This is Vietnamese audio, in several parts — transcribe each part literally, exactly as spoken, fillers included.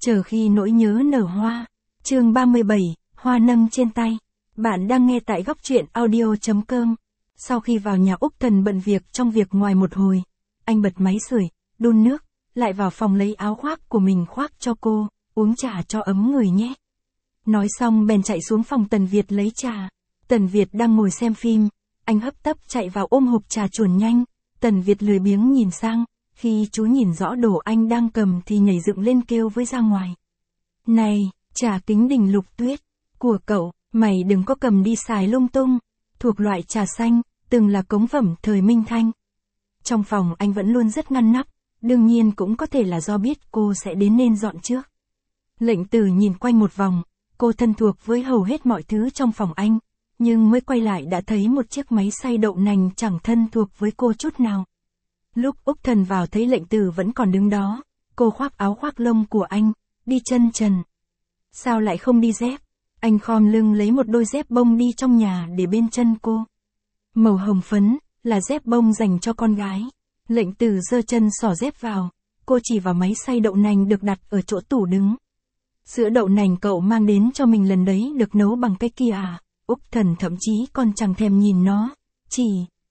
Chờ khi nỗi nhớ nở hoa. Chương ba mươi bảy, hoa nâng trên tay. Bạn đang nghe tại góc truyện audio chấm com. Sau khi vào nhà Úc Thần bận việc trong việc ngoài một hồi, anh bật máy sưởi, đun nước, lại vào phòng lấy áo khoác của mình khoác cho cô, uống trà cho ấm người nhé. Nói xong bèn chạy xuống phòng Tần Việt lấy trà. Tần Việt đang ngồi xem phim, anh hấp tấp chạy vào ôm hộp trà chuồn nhanh. Tần Việt lười biếng nhìn sang, khi chú nhìn rõ đồ anh đang cầm thì nhảy dựng lên kêu với ra ngoài. Này, trà Kính Đình Lục Tuyết, của cậu, mày đừng có cầm đi xài lung tung, thuộc loại trà xanh, từng là cống phẩm thời Minh Thanh. Trong phòng anh vẫn luôn rất ngăn nắp, đương nhiên cũng có thể là do biết cô sẽ đến nên dọn trước. Lệnh Tử nhìn quanh một vòng, cô thân thuộc với hầu hết mọi thứ trong phòng anh, nhưng mới quay lại đã thấy một chiếc máy xay đậu nành chẳng thân thuộc với cô chút nào. Lúc Úc Thần vào thấy Lệnh Tử vẫn còn đứng đó, cô khoác áo khoác lông của anh, đi chân trần. Sao lại không đi dép? Anh khom lưng lấy một đôi dép bông đi trong nhà để bên chân cô. Màu hồng phấn, là dép bông dành cho con gái. Lệnh Tử giơ chân xỏ dép vào, cô chỉ vào máy xay đậu nành được đặt ở chỗ tủ đứng. Sữa đậu nành cậu mang đến cho mình lần đấy được nấu bằng cái kia à? Úc Thần thậm chí còn chẳng thèm nhìn nó, chỉ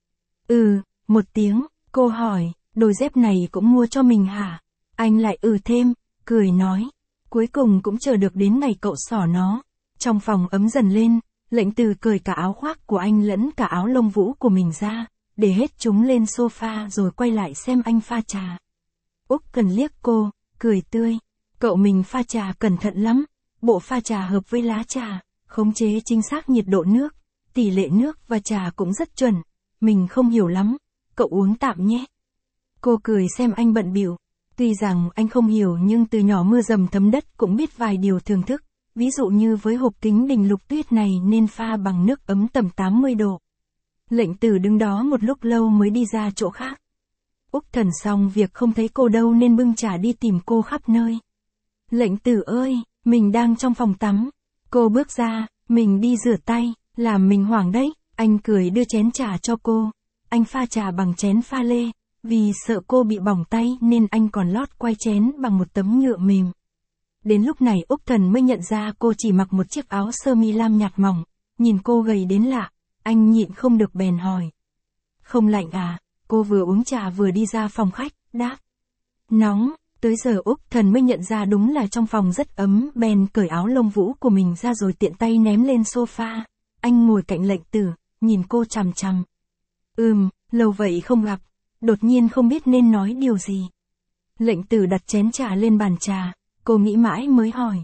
ừ, một tiếng. Cô hỏi, đôi dép này cũng mua cho mình hả? Anh lại ừ thêm, cười nói. Cuối cùng cũng chờ được đến ngày cậu xỏ nó. Trong phòng ấm dần lên, Lệnh Tử cởi cả áo khoác của anh lẫn cả áo lông vũ của mình ra, để hết chúng lên sofa rồi quay lại xem anh pha trà. Úc Cần liếc cô, cười tươi. Cậu mình pha trà cẩn thận lắm, bộ pha trà hợp với lá trà, khống chế chính xác nhiệt độ nước, tỷ lệ nước và trà cũng rất chuẩn. Mình không hiểu lắm. Cậu uống tạm nhé. Cô cười xem anh bận bịu. Tuy rằng anh không hiểu nhưng từ nhỏ mưa dầm thấm đất cũng biết vài điều thưởng thức. Ví dụ như với hộp Kính Đình Lục Tuyết này nên pha bằng nước ấm tầm tám mươi độ. Lệnh Tử đứng đó một lúc lâu mới đi ra chỗ khác. Úc Thần xong việc không thấy cô đâu nên bưng trà đi tìm cô khắp nơi. Lệnh Tử ơi, mình đang trong phòng tắm. Cô bước ra, mình đi rửa tay, làm mình hoảng đấy. Anh cười đưa chén trà cho cô. Anh pha trà bằng chén pha lê, vì sợ cô bị bỏng tay nên anh còn lót quai chén bằng một tấm nhựa mềm. Đến lúc này Úc Thần mới nhận ra cô chỉ mặc một chiếc áo sơ mi lam nhạt mỏng, nhìn cô gầy đến lạ, anh nhịn không được bèn hỏi. Không lạnh à? Cô vừa uống trà vừa đi ra phòng khách, đáp. Nóng. Tới giờ Úc Thần mới nhận ra đúng là trong phòng rất ấm, bèn cởi áo lông vũ của mình ra rồi tiện tay ném lên sofa. Anh ngồi cạnh Lệnh Tử, nhìn cô chằm chằm. Ừm, lâu vậy không gặp, đột nhiên không biết nên nói điều gì. Lệnh Tử đặt chén trà lên bàn trà, cô nghĩ mãi mới hỏi.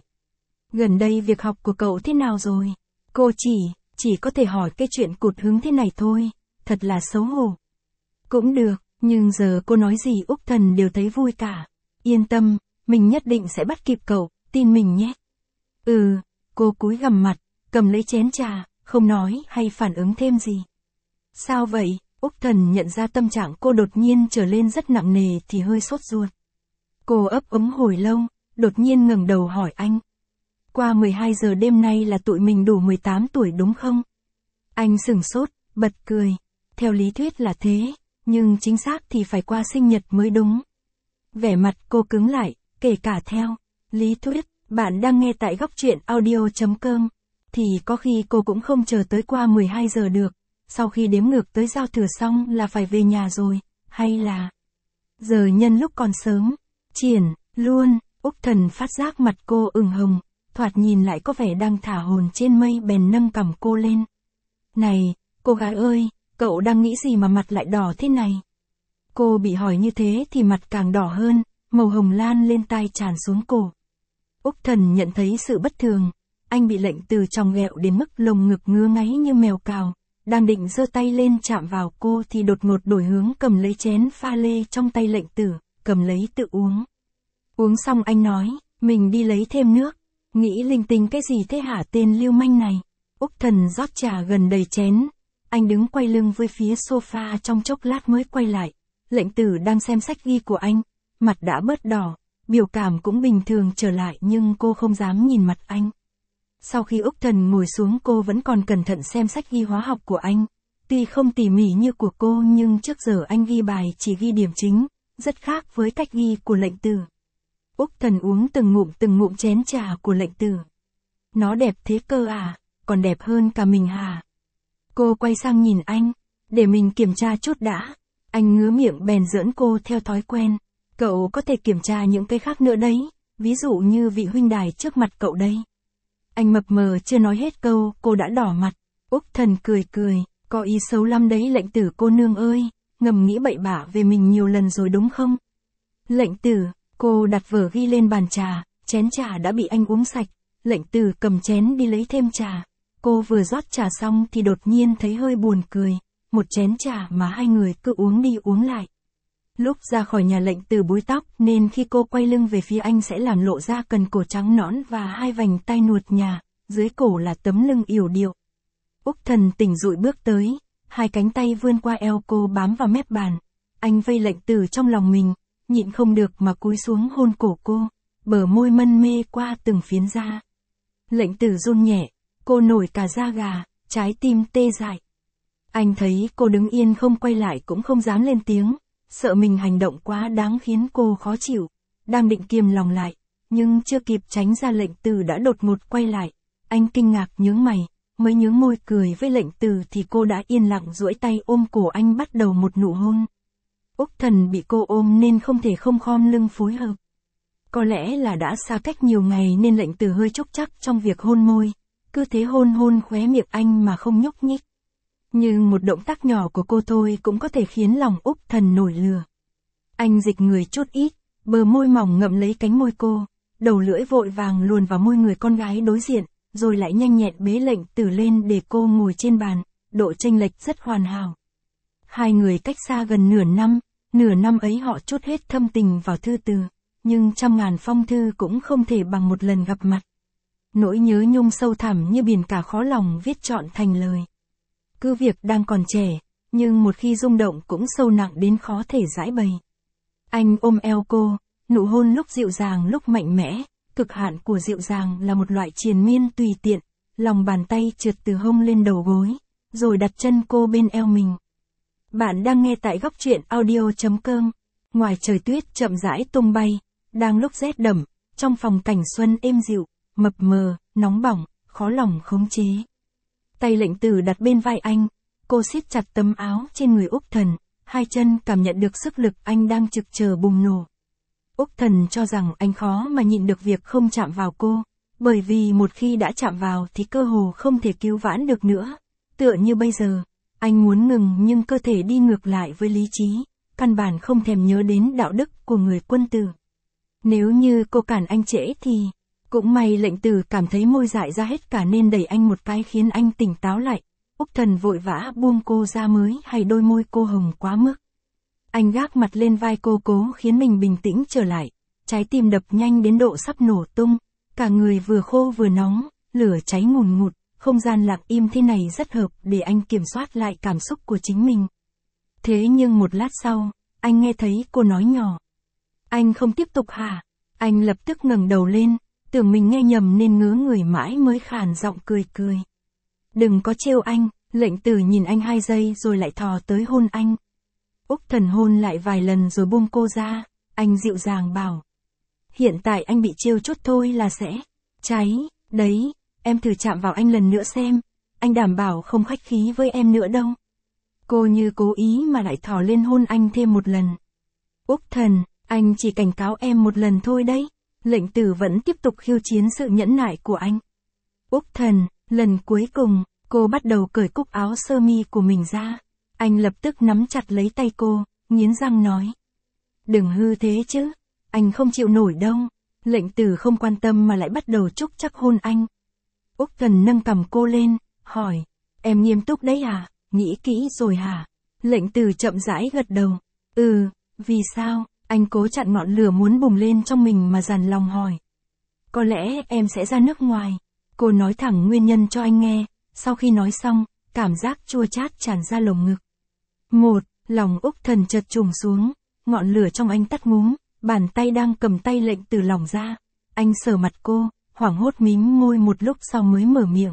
Gần đây việc học của cậu thế nào rồi? Cô chỉ, chỉ có thể hỏi cái chuyện cụt hứng thế này thôi, thật là xấu hổ. Cũng được, nhưng giờ cô nói gì Úc Thần đều thấy vui cả. Yên tâm, mình nhất định sẽ bắt kịp cậu, tin mình nhé. Ừ, cô cúi gằm mặt, cầm lấy chén trà, không nói hay phản ứng thêm gì. Sao vậy? Úc Thần nhận ra tâm trạng cô đột nhiên trở lên rất nặng nề thì hơi sốt ruột. Cô ấp úng hồi lâu, đột nhiên ngẩng đầu hỏi anh. Qua mười hai giờ đêm nay là tụi mình đủ mười tám tuổi đúng không? Anh sửng sốt, bật cười. Theo lý thuyết là thế, nhưng chính xác thì phải qua sinh nhật mới đúng. Vẻ mặt cô cứng lại, kể cả theo lý thuyết, bạn đang nghe tại góc truyện audio chấm com, thì có khi cô cũng không chờ tới qua mười hai giờ được. Sau khi đếm ngược tới giao thừa xong là phải về nhà rồi, hay là giờ nhân lúc còn sớm, triển, luôn. Úc Thần phát giác mặt cô ửng hồng, thoạt nhìn lại có vẻ đang thả hồn trên mây bèn nâng cằm cô lên. Này, cô gái ơi, cậu đang nghĩ gì mà mặt lại đỏ thế này? Cô bị hỏi như thế thì mặt càng đỏ hơn, màu hồng lan lên tai tràn xuống cổ. Úc Thần nhận thấy sự bất thường, anh bị Lệnh Tử chòng ghẹo đến mức lồng ngực ngứa ngáy như mèo cào. Đang định giơ tay lên chạm vào cô thì đột ngột đổi hướng cầm lấy chén pha lê trong tay Lệnh Tử, cầm lấy tự uống. Uống xong anh nói, mình đi lấy thêm nước. Nghĩ linh tinh cái gì thế hả tên lưu manh này? Úc Thần rót trà gần đầy chén. Anh đứng quay lưng với phía sofa trong chốc lát mới quay lại. Lệnh Tử đang xem sách ghi của anh, mặt đã bớt đỏ, biểu cảm cũng bình thường trở lại nhưng cô không dám nhìn mặt anh. Sau khi Úc Thần ngồi xuống cô vẫn còn cẩn thận xem sách ghi hóa học của anh. Tuy không tỉ mỉ như của cô nhưng trước giờ anh ghi bài chỉ ghi điểm chính, rất khác với cách ghi của Lệnh Tử. Úc Thần uống từng ngụm từng ngụm chén trà của Lệnh Tử. Nó đẹp thế cơ à, còn đẹp hơn cả mình hả? Cô quay sang nhìn anh, để mình kiểm tra chút đã. Anh ngứa miệng bèn giỡn cô theo thói quen. Cậu có thể kiểm tra những cái khác nữa đấy, ví dụ như vị huynh đài trước mặt cậu đây. Anh mập mờ chưa nói hết câu, cô đã đỏ mặt. Úc Thần cười cười, có ý xấu lắm đấy Lệnh Tử cô nương ơi, ngầm nghĩ bậy bạ về mình nhiều lần rồi đúng không? Lệnh Tử, cô đặt vở ghi lên bàn trà, chén trà đã bị anh uống sạch. Lệnh Tử cầm chén đi lấy thêm trà. Cô vừa rót trà xong thì đột nhiên thấy hơi buồn cười, một chén trà mà hai người cứ uống đi uống lại. Lúc ra khỏi nhà Lệnh Tử búi tóc nên khi cô quay lưng về phía anh sẽ làm lộ ra cần cổ trắng nõn và hai vành tay nuột nhà, dưới cổ là tấm lưng yểu điệu. Úc Thần tỉnh dụi bước tới, hai cánh tay vươn qua eo cô bám vào mép bàn. Anh vây Lệnh Tử trong lòng mình, nhịn không được mà cúi xuống hôn cổ cô, bờ môi mân mê qua từng phiến da. Lệnh Tử run nhẹ, cô nổi cả da gà, trái tim tê dại. Anh thấy cô đứng yên không quay lại cũng không dám lên tiếng, sợ mình hành động quá đáng khiến cô khó chịu. Đang định kiềm lòng lại, nhưng chưa kịp tránh ra Lệnh Tử đã đột ngột quay lại. Anh kinh ngạc nhướng mày, mới nhướng môi cười với Lệnh Tử thì cô đã yên lặng duỗi tay ôm cổ anh bắt đầu một nụ hôn. Úc Thần bị cô ôm nên không thể không khom lưng phối hợp. Có lẽ là đã xa cách nhiều ngày nên Lệnh Tử hơi trúc trắc trong việc hôn môi, cứ thế hôn hôn khóe miệng anh mà không nhúc nhích. Nhưng một động tác nhỏ của cô thôi cũng có thể khiến lòng Úc Thần nổi lửa. Anh dịch người chút ít, bờ môi mỏng ngậm lấy cánh môi cô, đầu lưỡi vội vàng luồn vào môi người con gái đối diện, rồi lại nhanh nhẹn bế Lệnh Tử lên để cô ngồi trên bàn, độ chênh lệch rất hoàn hảo. Hai người cách xa gần nửa năm, nửa năm ấy họ trút hết thâm tình vào thư từ, nhưng trăm ngàn phong thư cũng không thể bằng một lần gặp mặt. Nỗi nhớ nhung sâu thẳm như biển cả khó lòng viết trọn thành lời. Cứ việc đang còn trẻ, nhưng một khi rung động cũng sâu nặng đến khó thể giải bày. Anh ôm eo cô, nụ hôn lúc dịu dàng lúc mạnh mẽ, cực hạn của dịu dàng là một loại triền miên tùy tiện, lòng bàn tay trượt từ hông lên đầu gối, rồi đặt chân cô bên eo mình. Bạn đang nghe tại góc truyện audio chấm com. Ngoài trời tuyết chậm rãi tung bay, đang lúc rét đậm, trong phòng cảnh xuân êm dịu, mập mờ, nóng bỏng, khó lòng khống chế. Tay Lệnh Tử đặt bên vai anh, cô siết chặt tấm áo trên người Úc Thần, hai chân cảm nhận được sức lực anh đang trực chờ bùng nổ. Úc Thần cho rằng anh khó mà nhịn được việc không chạm vào cô, bởi vì một khi đã chạm vào thì cơ hồ không thể cứu vãn được nữa. Tựa như bây giờ, anh muốn ngừng nhưng cơ thể đi ngược lại với lý trí, căn bản không thèm nhớ đến đạo đức của người quân tử. Nếu như cô cản anh trễ thì, cũng may Lệnh Tử cảm thấy môi dại ra hết cả nên đẩy anh một cái khiến anh tỉnh táo lại. Úc Thần vội vã buông cô ra mới hay đôi môi cô hồng quá mức. Anh gác mặt lên vai cô cố khiến mình bình tĩnh trở lại, trái tim đập nhanh đến độ sắp nổ tung, cả người vừa khô vừa nóng, lửa cháy ngùn ngụt, không gian lặng im thế này rất hợp để anh kiểm soát lại cảm xúc của chính mình. Thế nhưng một lát sau, anh nghe thấy cô nói nhỏ. Anh không tiếp tục hả? Anh lập tức ngẩng đầu lên, tưởng mình nghe nhầm nên ngớ người mãi mới khàn giọng cười cười. Đừng có trêu anh, Lệnh Tử nhìn anh hai giây rồi lại thò tới hôn anh. Úc Thần hôn lại vài lần rồi buông cô ra, anh dịu dàng bảo. Hiện tại anh bị trêu chút thôi là sẽ cháy, đấy, em thử chạm vào anh lần nữa xem, anh đảm bảo không khách khí với em nữa đâu. Cô như cố ý mà lại thò lên hôn anh thêm một lần. Úc Thần, anh chỉ cảnh cáo em một lần thôi đấy. Lệnh Tử vẫn tiếp tục khiêu chiến sự nhẫn nại của anh. Úc Thần, lần cuối cùng, cô bắt đầu cởi cúc áo sơ mi của mình ra. Anh lập tức nắm chặt lấy tay cô, nghiến răng nói. Đừng hư thế chứ, anh không chịu nổi đâu. Lệnh Tử không quan tâm mà lại bắt đầu trúc chắc hôn anh. Úc Thần nâng cằm cô lên, hỏi, em nghiêm túc đấy à, nghĩ kỹ rồi hả? Lệnh Tử chậm rãi gật đầu. Ừ, vì sao? Anh cố chặn ngọn lửa muốn bùng lên trong mình mà dằn lòng hỏi. Có lẽ em sẽ ra nước ngoài. Cô nói thẳng nguyên nhân cho anh nghe, sau khi nói xong, cảm giác chua chát tràn ra lồng ngực. Một, lòng Úc Thần chợt trùng xuống, ngọn lửa trong anh tắt ngúm, bàn tay đang cầm tay Lệnh Tử lỏng ra. Anh sờ mặt cô, hoảng hốt mím môi một lúc sau mới mở miệng.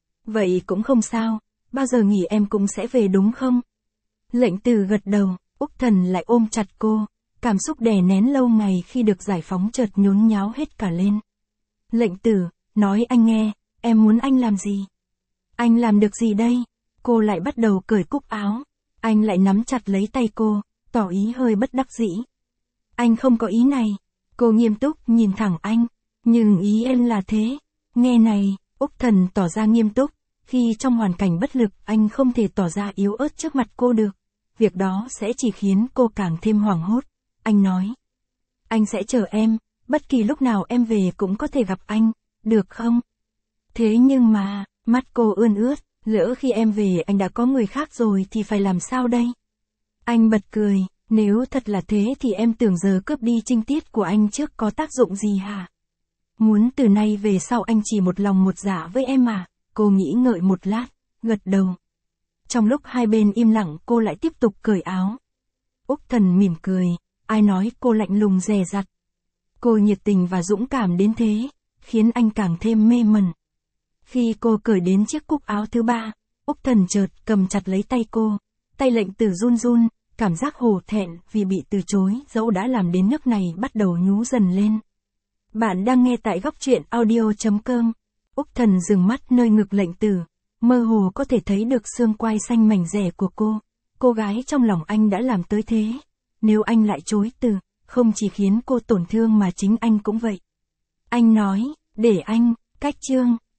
Vậy cũng không sao, bao giờ nghỉ em cũng sẽ về đúng không? Lệnh Tử gật đầu, Úc Thần lại ôm chặt cô. cảm xúc đè nén lâu ngày khi được giải phóng chợt nhốn nháo hết cả lên. Lệnh tử, nói anh nghe, em muốn anh làm gì? Anh làm được gì đây? Cô lại bắt đầu cởi cúc áo. Anh lại nắm chặt lấy tay cô, tỏ ý hơi bất đắc dĩ. Anh không có ý này. Cô nghiêm túc nhìn thẳng anh. Nhưng ý em là thế. Nghe này, Úc Thần tỏ ra nghiêm túc. Khi trong hoàn cảnh bất lực, anh không thể tỏ ra yếu ớt trước mặt cô được. Việc đó sẽ chỉ khiến cô càng thêm hoảng hốt. Anh nói. Anh sẽ chờ em, bất kỳ lúc nào em về cũng có thể gặp anh, được không? Thế nhưng mà, mắt cô ươn ướt, lỡ khi em về anh đã có người khác rồi thì phải làm sao đây? Anh bật cười, nếu thật là thế thì em tưởng giờ cướp đi trinh tiết của anh trước có tác dụng gì hả? Muốn từ nay về sau anh chỉ một lòng một dạ với em à? Cô nghĩ ngợi một lát, gật đầu. Trong lúc hai bên im lặng cô lại tiếp tục cởi áo. Úc Thần mỉm cười, ai nói cô lạnh lùng dè dặt. Cô nhiệt tình và dũng cảm đến thế, khiến anh càng thêm mê mẩn. Khi cô cởi đến chiếc cúc áo thứ ba, Úc Thần chợt cầm chặt lấy tay cô, tay Lệnh Tử run run, cảm giác hổ thẹn vì bị từ chối dẫu đã làm đến nước này bắt đầu nhú dần lên. Bạn đang nghe tại góc truyện audio chấm com. Úc Thần dừng mắt nơi ngực Lệnh Tử, mơ hồ có thể thấy được xương quai xanh mảnh dẻ của cô. Cô gái trong lòng anh đã làm tới thế. Nếu anh lại chối từ, không chỉ khiến cô tổn thương mà chính anh cũng vậy. Anh nói, để anh, cách chương.